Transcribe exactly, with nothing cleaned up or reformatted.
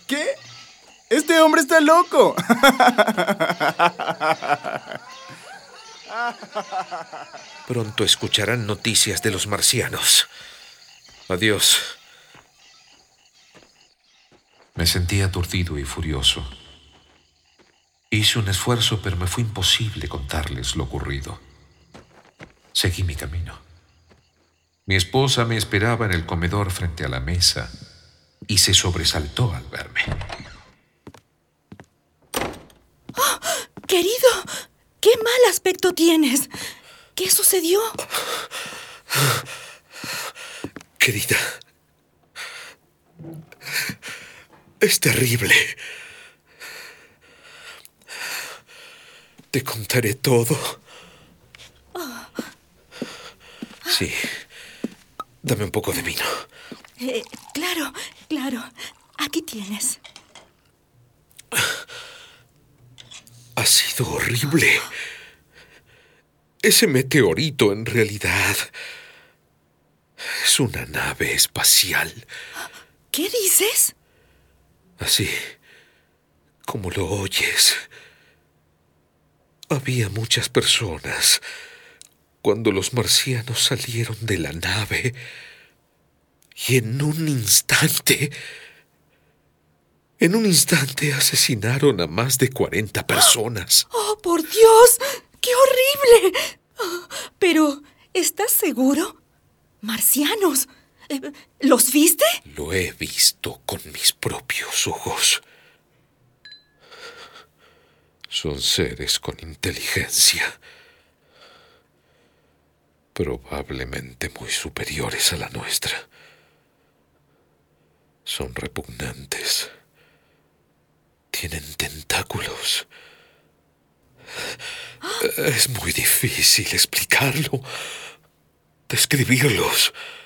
¿Qué? ¡Este hombre está loco! Pronto escucharán noticias de los marcianos. Adiós. Me sentí aturdido y furioso. Hice un esfuerzo, pero me fue imposible contarles lo ocurrido. Seguí mi camino. Mi esposa me esperaba en el comedor frente a la mesa y se sobresaltó al verme. ¡Oh, querido! ¡Qué mal aspecto tienes! ¿Qué sucedió? Querida, es terrible. Te contaré todo. Oh. Sí. Dame un poco de vino. Eh, claro, claro. Aquí tienes. Ha sido horrible. Ese meteorito, en realidad, es una nave espacial. ¿Qué dices? Así como lo oyes. Había muchas personas cuando los marcianos salieron de la nave y en un instante, en un instante asesinaron a más de cuarenta personas. ¡Oh, por Dios! ¡Qué horrible! Oh, pero, ¿estás seguro? Marcianos. ¿Los viste? Lo he visto con mis propios ojos. Son seres con inteligencia, probablemente muy superiores a la nuestra. Son repugnantes. Tienen tentáculos. Es muy difícil explicarlo, describirlos.